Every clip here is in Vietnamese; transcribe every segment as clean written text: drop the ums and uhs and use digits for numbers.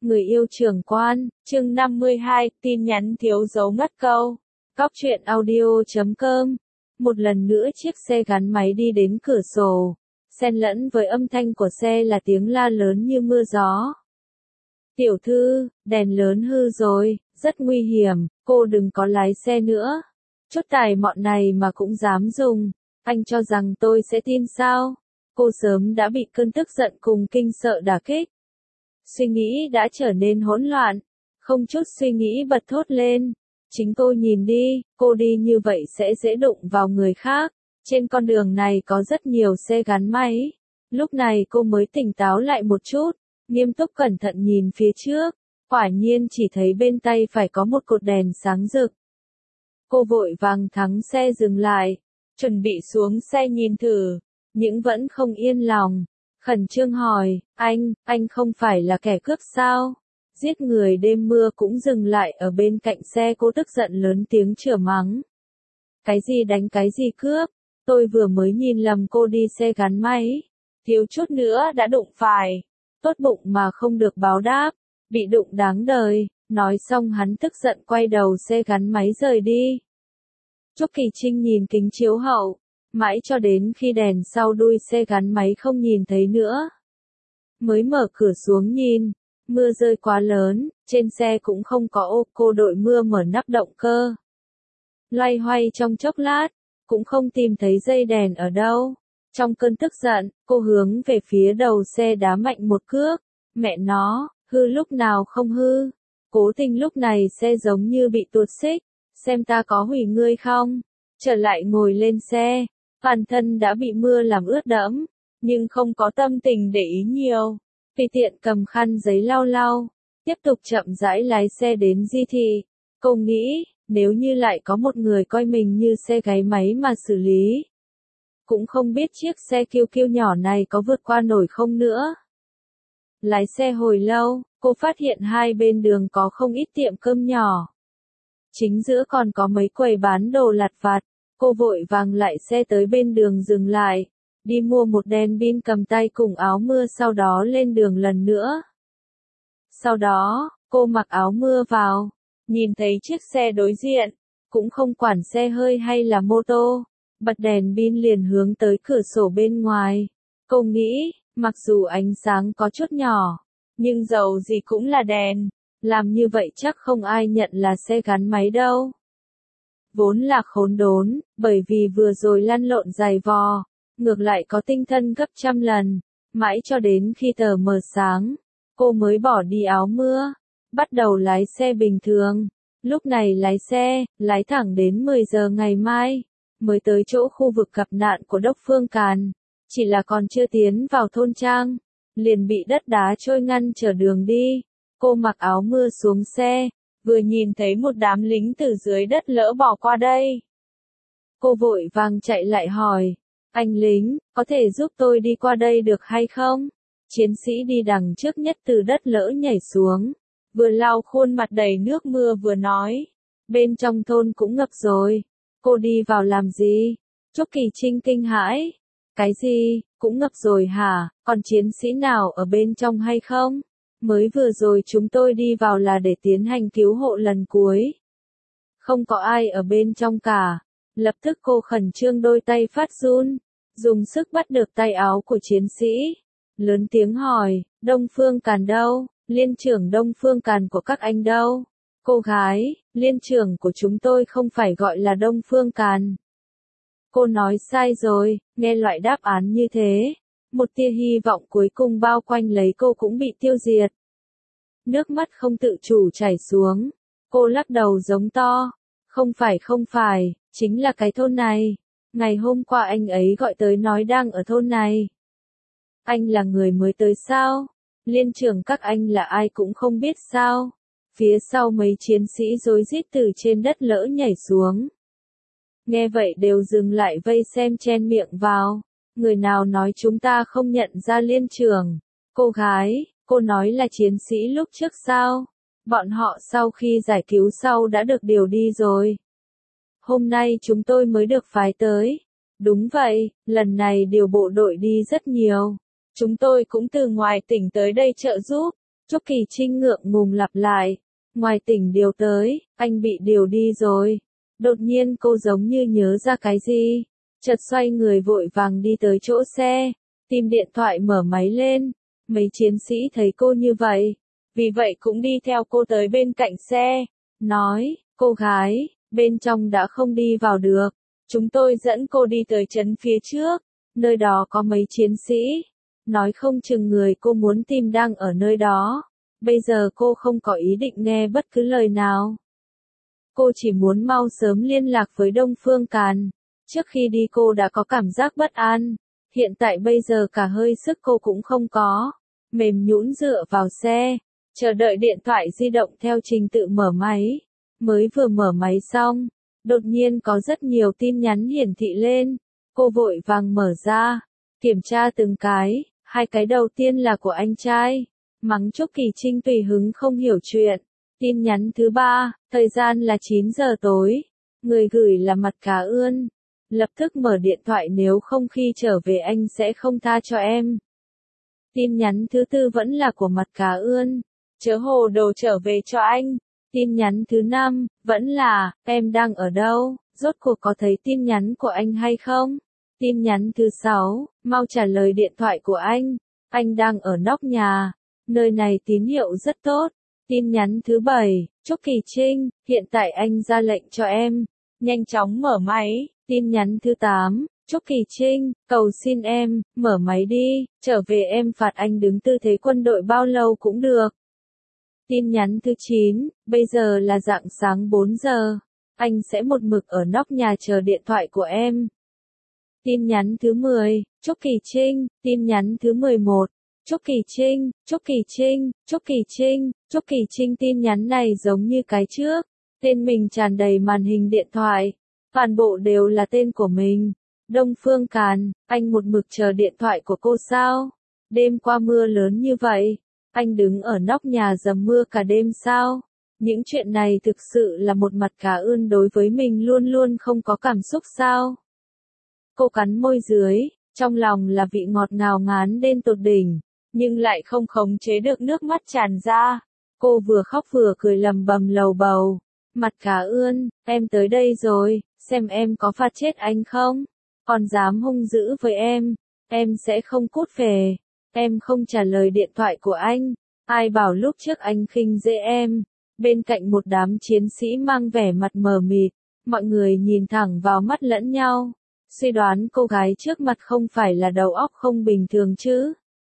Người yêu trưởng quan, chương 52, tin nhắn thiếu dấu ngắt câu. Cóc truyện audio.com. Một lần nữa chiếc xe gắn máy đi đến cửa sổ. Xen lẫn với âm thanh của xe là tiếng la lớn như mưa gió. Tiểu thư, đèn lớn hư rồi, rất nguy hiểm, cô đừng có lái xe nữa. Chút tài mọn này mà cũng dám dùng, anh cho rằng tôi sẽ tin sao? Cô sớm đã bị cơn tức giận cùng kinh sợ đả kích. Suy nghĩ đã trở nên hỗn loạn, không chút suy nghĩ bật thốt lên. Chính cô nhìn đi, cô đi như vậy sẽ dễ đụng vào người khác. Trên con đường này có rất nhiều xe gắn máy. Lúc này cô mới tỉnh táo lại một chút, nghiêm túc cẩn thận nhìn phía trước. Quả nhiên chỉ thấy bên tay phải có một cột đèn sáng rực. Cô vội vàng thắng xe dừng lại, chuẩn bị xuống xe nhìn thử, nhưng vẫn không yên lòng. Khẩn trương hỏi, anh không phải là kẻ cướp sao? Giết người đêm mưa cũng dừng lại ở bên cạnh xe. Cô tức giận lớn tiếng chửi mắng. Cái gì đánh cái gì cướp? Tôi vừa mới nhìn lầm cô đi xe gắn máy. Thiếu chút nữa đã đụng phải. Tốt bụng mà không được báo đáp. Bị đụng đáng đời. Nói xong hắn tức giận quay đầu xe gắn máy rời đi. Trúc Kỳ Trinh nhìn kính chiếu hậu. Mãi cho đến khi đèn sau đuôi xe gắn máy không nhìn thấy nữa. Mới mở cửa xuống nhìn, mưa rơi quá lớn, trên xe cũng không có ô. Cô đội mưa mở nắp động cơ. Loay hoay trong chốc lát, cũng không tìm thấy dây đèn ở đâu. Trong cơn tức giận, cô hướng về phía đầu xe đá mạnh một cước. Mẹ nó, hư lúc nào không hư. Cố Tình lúc này xe giống như bị tuột xích. Xem ta có hủy ngươi không? Trở lại ngồi lên xe. Toàn thân đã bị mưa làm ướt đẫm, nhưng không có tâm tình để ý nhiều. Tùy tiện cầm khăn giấy lau lau, tiếp tục chậm rãi lái xe đến Di Thị. Cô nghĩ, nếu như lại có một người coi mình như xe gáy máy mà xử lý, cũng không biết chiếc xe kiêu kiêu nhỏ này có vượt qua nổi không nữa. Lái xe hồi lâu, cô phát hiện hai bên đường có không ít tiệm cơm nhỏ. Chính giữa còn có mấy quầy bán đồ lặt vặt. Cô vội vàng lại xe tới bên đường dừng lại, đi mua một đèn pin cầm tay cùng áo mưa, sau đó lên đường lần nữa. Sau đó, cô mặc áo mưa vào, nhìn thấy chiếc xe đối diện, cũng không quản xe hơi hay là mô tô, bật đèn pin liền hướng tới cửa sổ bên ngoài. Cô nghĩ, mặc dù ánh sáng có chút nhỏ, nhưng dầu gì cũng là đèn, làm như vậy chắc không ai nhận là xe gắn máy đâu. Vốn là khốn đốn, bởi vì vừa rồi lăn lộn dày vò, ngược lại có tinh thần gấp trăm lần, mãi cho đến khi tờ mờ sáng, cô mới bỏ đi áo mưa, bắt đầu lái xe bình thường. Lúc này lái xe, lái thẳng đến 10 giờ ngày mai, mới tới chỗ khu vực gặp nạn của Đốc Phương Càn, chỉ là còn chưa tiến vào thôn trang, liền bị đất đá trôi ngăn trở đường đi. Cô mặc áo mưa xuống xe. Vừa nhìn thấy một đám lính từ dưới đất lỡ bỏ qua đây. Cô vội vàng chạy lại hỏi, anh lính, có thể giúp tôi đi qua đây được hay không? Chiến sĩ đi đằng trước nhất từ đất lỡ nhảy xuống, vừa lau khuôn mặt đầy nước mưa vừa nói, bên trong thôn cũng ngập rồi, cô đi vào làm gì? Trúc Kỳ Trinh kinh hãi, cái gì, cũng ngập rồi hả, còn chiến sĩ nào ở bên trong hay không? Mới vừa rồi chúng tôi đi vào là để tiến hành cứu hộ lần cuối. Không có ai ở bên trong cả. Lập tức cô khẩn trương đôi tay phát run, dùng sức bắt được tay áo của chiến sĩ. Lớn tiếng hỏi, Đông Phương Càn đâu? Liên trưởng Đông Phương Càn của các anh đâu? Cô gái, liên trưởng của chúng tôi không phải gọi là Đông Phương Càn. Cô nói sai rồi, nghe loại đáp án như thế. Một tia hy vọng cuối cùng bao quanh lấy cô cũng bị tiêu diệt. Nước mắt không tự chủ chảy xuống. Cô lắc đầu giống to. Không phải, chính là cái thôn này. Ngày hôm qua anh ấy gọi tới nói đang ở thôn này. Anh là người mới tới sao? Liên trưởng các anh là ai cũng không biết sao? Phía sau mấy chiến sĩ rối rít từ trên đất lỡ nhảy xuống. Nghe vậy đều dừng lại vây xem chen miệng vào. Người nào nói chúng ta không nhận ra liên trưởng? Cô gái, cô nói là chiến sĩ lúc trước sao? Bọn họ sau khi giải cứu sau đã được điều đi rồi. Hôm nay chúng tôi mới được phái tới. Đúng vậy, lần này điều bộ đội đi rất nhiều. Chúng tôi cũng từ ngoài tỉnh tới đây trợ giúp. Trúc Kỳ Trinh ngượng ngùng lặp lại. Ngoài tỉnh điều tới, anh bị điều đi rồi. Đột nhiên cô giống như nhớ ra cái gì. Chợt xoay người vội vàng đi tới chỗ xe. Tìm điện thoại mở máy lên. Mấy chiến sĩ thấy cô như vậy. Vì vậy cũng đi theo cô tới bên cạnh xe. Nói, cô gái, bên trong đã không đi vào được. Chúng tôi dẫn cô đi tới trấn phía trước. Nơi đó có mấy chiến sĩ. Nói không chừng người cô muốn tìm đang ở nơi đó. Bây giờ cô không có ý định nghe bất cứ lời nào. Cô chỉ muốn mau sớm liên lạc với Đông Phương Càn. Trước khi đi cô đã có cảm giác bất an. Hiện tại bây giờ cả hơi sức cô cũng không có. Mềm nhũn dựa vào xe. Chờ đợi điện thoại di động theo trình tự mở máy. Mới vừa mở máy xong. Đột nhiên có rất nhiều tin nhắn hiển thị lên. Cô vội vàng mở ra. Kiểm tra từng cái. Hai cái đầu tiên là của anh trai. Mắng Trúc Kỳ Trinh tùy hứng không hiểu chuyện. Tin nhắn thứ ba, thời gian là 9 giờ tối. Người gửi là Mặt Cá Ươn. Lập tức mở điện thoại nếu không khi trở về anh sẽ không tha cho em. Tin nhắn thứ tư vẫn là của Mặt Cá Ươn. Chớ hồ đồ trở về cho anh. Tin nhắn thứ năm, vẫn là, em đang ở đâu, rốt cuộc có thấy tin nhắn của anh hay không? Tin nhắn thứ sáu, mau trả lời điện thoại của anh đang ở nóc nhà. Nơi này tín hiệu rất tốt. Tin nhắn thứ 7, Trúc Kỳ Trinh, hiện tại anh ra lệnh cho em. Nhanh chóng mở máy. Tin nhắn thứ 8, Trúc Kỳ Trinh, cầu xin em, mở máy đi, trở về em phạt anh đứng tư thế quân đội bao lâu cũng được. Tin nhắn thứ 9, bây giờ là rạng sáng 4 giờ. Anh sẽ một mực ở nóc nhà chờ điện thoại của em. Tin nhắn thứ 10, Trúc Kỳ Trinh, tin nhắn thứ 11. Trúc Kỳ Trinh, Trúc Kỳ Trinh, Trúc Kỳ Trinh, Trúc Kỳ Trinh tin nhắn này giống như cái trước. Tên mình tràn đầy màn hình điện thoại. Toàn bộ đều là tên của mình. Đông Phương Càn, anh một mực chờ điện thoại của cô sao? Đêm qua mưa lớn như vậy. Anh đứng ở nóc nhà dầm mưa cả đêm sao? Những chuyện này thực sự là một Mặt Cá Ươn đối với mình luôn luôn không có cảm xúc sao? Cô cắn môi dưới, trong lòng là vị ngọt ngào ngán đến tột đỉnh. Nhưng lại không khống chế được nước mắt tràn ra. Cô vừa khóc vừa cười lầm bầm lầu bầu. Mặt Cá Ươn, em tới đây rồi, xem em có phạt chết anh không? Còn dám hung dữ với em sẽ không cút về. Em không trả lời điện thoại của anh. Ai bảo lúc trước anh khinh dễ em. Bên cạnh một đám chiến sĩ mang vẻ mặt mờ mịt, mọi người nhìn thẳng vào mắt lẫn nhau. Suy đoán cô gái trước mặt không phải là đầu óc không bình thường chứ.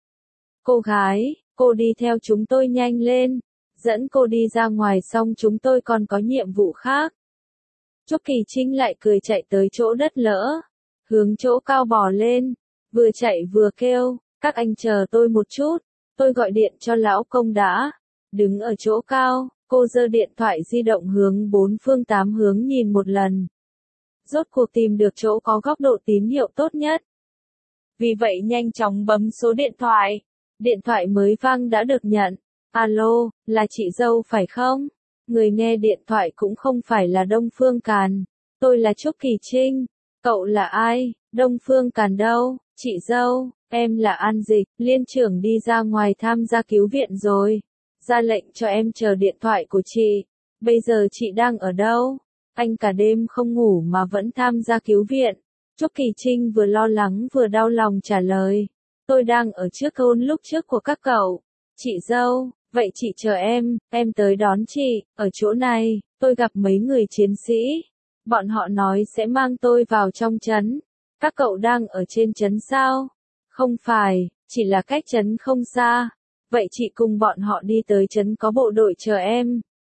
Cô gái, cô đi theo chúng tôi nhanh lên. Dẫn cô đi ra ngoài xong chúng tôi còn có nhiệm vụ khác. Trúc Kỳ Trinh lại cười chạy tới chỗ đất lỡ. Hướng chỗ cao bò lên. Vừa chạy vừa kêu, các anh chờ tôi một chút. Tôi gọi điện cho lão công đã. Đứng ở chỗ cao, cô giơ điện thoại di động hướng 4 phương 8 hướng nhìn một lần. Rốt cuộc tìm được chỗ có góc độ tín hiệu tốt nhất. Vì vậy nhanh chóng bấm số điện thoại. Điện thoại mới vang đã được nhận. Alo, là chị dâu phải không? Người nghe điện thoại cũng không phải là Đông Phương Càn. Tôi là Trúc Kỳ Trinh. Cậu là ai? Đông Phương Càn đâu? Chị dâu, em là An Dịch, liên trưởng đi ra ngoài tham gia cứu viện rồi. Ra lệnh cho em chờ điện thoại của chị. Bây giờ chị đang ở đâu? Anh cả đêm không ngủ mà vẫn tham gia cứu viện. Trúc Kỳ Trinh vừa lo lắng vừa đau lòng trả lời. Tôi đang ở trước thôn lúc trước của các cậu. Chị dâu, vậy chị chờ em tới đón chị, ở chỗ này, tôi gặp mấy người chiến sĩ. Bọn họ nói sẽ mang tôi vào trong trấn. Các cậu đang ở trên trấn sao? Không phải, chỉ là cách trấn không xa. Vậy chị cùng bọn họ đi tới trấn có bộ đội chờ em.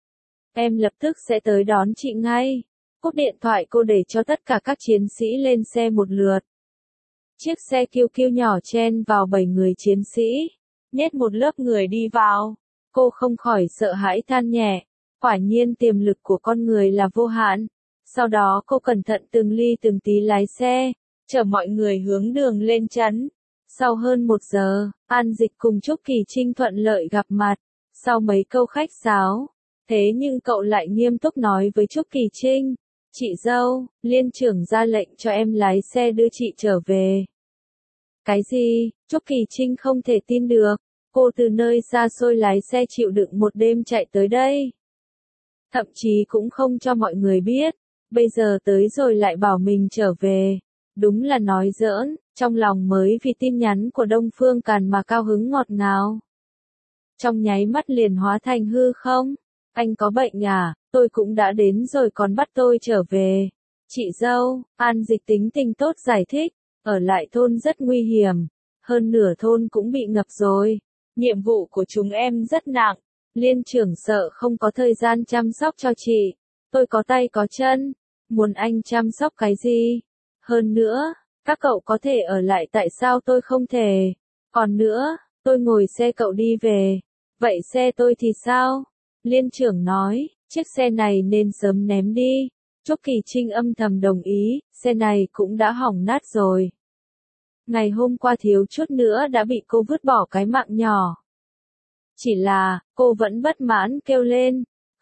Em lập tức sẽ tới đón chị ngay. Cúp điện thoại cô để cho tất cả các chiến sĩ lên xe một lượt. Chiếc xe kiêu kiêu nhỏ chen vào 7 người chiến sĩ. Nhét một lớp người đi vào. Cô không khỏi sợ hãi than nhẹ. Quả nhiên tiềm lực của con người là vô hạn. Sau đó cô cẩn thận từng ly từng tí lái xe, chở mọi người hướng đường lên trấn. Sau hơn 1 giờ, An Dịch cùng Trúc Kỳ Trinh thuận lợi gặp mặt. Sau mấy câu khách sáo, thế nhưng cậu lại nghiêm túc nói với Trúc Kỳ Trinh. Chị dâu, liên trưởng ra lệnh cho em lái xe đưa chị trở về. Cái gì? Trúc Kỳ Trinh không thể tin được. Cô từ nơi xa xôi lái xe chịu đựng một đêm chạy tới đây. Thậm chí cũng không cho mọi người biết. Bây giờ tới rồi lại bảo mình trở về. Đúng là nói giỡn, trong lòng mới vì tin nhắn của Đông Phương Càn mà cao hứng ngọt ngào. Trong nháy mắt liền hóa thành hư không? Anh có bệnh à? Tôi cũng đã đến rồi còn bắt tôi trở về. Chị dâu, An Dịch tính tình tốt giải thích, ở lại thôn rất nguy hiểm. Hơn nửa thôn cũng bị ngập rồi. Nhiệm vụ của chúng em rất nặng. Liên trưởng sợ không có thời gian chăm sóc cho chị. Tôi có tay có chân. Muốn anh chăm sóc cái gì? Hơn nữa, các cậu có thể ở lại tại sao tôi không thể? Còn nữa, tôi ngồi xe cậu đi về. Vậy xe tôi thì sao? Liên trưởng nói, chiếc xe này nên sớm ném đi. Trúc Kỳ Trinh âm thầm đồng ý, xe này cũng đã hỏng nát rồi. Ngày hôm qua thiếu chút nữa đã bị cô vứt bỏ cái mạng nhỏ. Chỉ là, cô vẫn bất mãn kêu lên.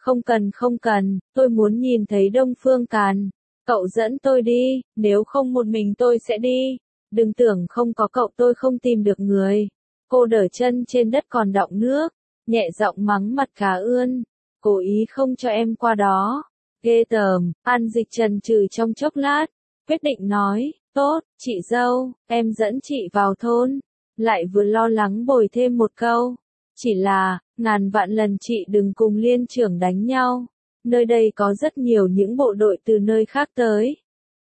Không cần, tôi muốn nhìn thấy Đông Phương Càn. Cậu dẫn tôi đi, nếu không một mình tôi sẽ đi. Đừng tưởng không có cậu tôi không tìm được người. Cô đỡ chân trên đất còn đọng nước, nhẹ giọng mắng mặt cá ươn. Cố ý không cho em qua đó. Ghê tởm, An Dịch chần chừ trong chốc lát, quyết định nói, tốt, chị dâu, em dẫn chị vào thôn. Lại vừa lo lắng bồi thêm một câu. Chỉ là, ngàn vạn lần chị đừng cùng liên trưởng đánh nhau. Nơi đây có rất nhiều những bộ đội từ nơi khác tới.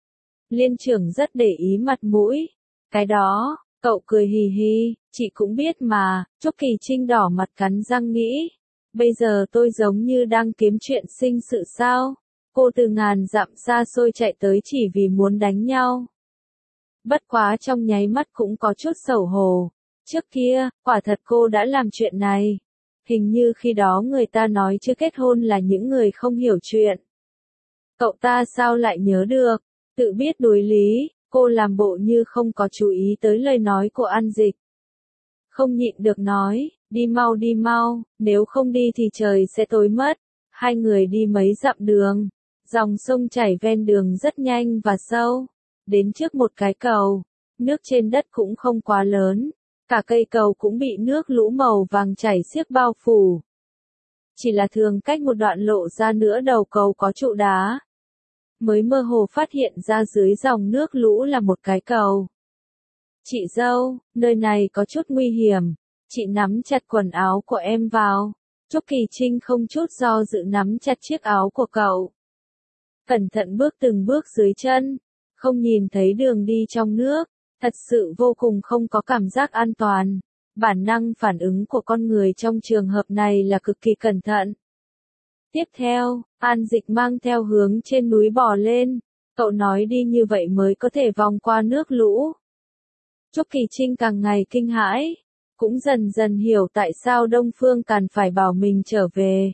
Liên trưởng rất để ý mặt mũi. Cái đó, cậu cười hì hì, chị cũng biết mà. Trúc Kỳ Trinh đỏ mặt cắn răng nghĩ. Bây giờ tôi giống như đang kiếm chuyện sinh sự sao? Cô từ ngàn dặm xa xôi chạy tới chỉ vì muốn đánh nhau. Bất quá trong nháy mắt cũng có chút xấu hổ. Trước kia, quả thật cô đã làm chuyện này. Hình như khi đó người ta nói chưa kết hôn là những người không hiểu chuyện. Cậu ta sao lại nhớ được? Tự biết đối lý, cô làm bộ như không có chú ý tới lời nói của An Dịch. Không nhịn được nói, đi mau, nếu không đi thì trời sẽ tối mất. Hai người đi mấy dặm đường. Dòng sông chảy ven đường rất nhanh và sâu. Đến trước một cái cầu, nước trên đất cũng không quá lớn. Cả cây cầu cũng bị nước lũ màu vàng chảy xiết bao phủ. Chỉ là thường cách một đoạn lộ ra nữa đầu cầu có trụ đá. Mới mơ hồ phát hiện ra dưới dòng nước lũ là một cái cầu. Chị dâu, nơi này có chút nguy hiểm. Chị nắm chặt quần áo của em vào. Trúc Kỳ Trinh không chút do dự nắm chặt chiếc áo của cậu. Cẩn thận bước từng bước dưới chân. Không nhìn thấy đường đi trong nước. Thật sự vô cùng không có cảm giác an toàn. Bản năng phản ứng của con người trong trường hợp này là cực kỳ cẩn thận. Tiếp theo, An Dịch mang theo hướng trên núi bò lên. Cậu nói đi như vậy mới có thể vòng qua nước lũ. Trúc Kỳ Trinh càng ngày kinh hãi. Cũng dần dần hiểu tại sao Đông Phương Càn phải bảo mình trở về.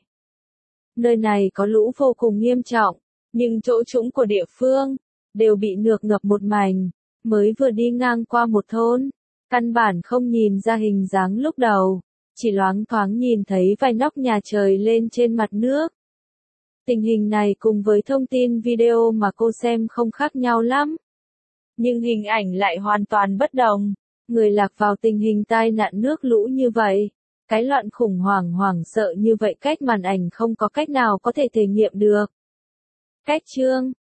Nơi này có lũ vô cùng nghiêm trọng. Nhưng chỗ trũng của địa phương đều bị nước ngập một mảnh. Mới vừa đi ngang qua một thôn, căn bản không nhìn ra hình dáng lúc đầu, chỉ loáng thoáng nhìn thấy vài nóc nhà trời lên trên mặt nước. Tình hình này cùng với thông tin video mà cô xem không khác nhau lắm. Nhưng hình ảnh lại hoàn toàn bất đồng. Người lạc vào tình hình tai nạn nước lũ như vậy. Cái loạn khủng hoảng sợ như vậy cách màn ảnh không có cách nào có thể thể nghiệm được. Cách chương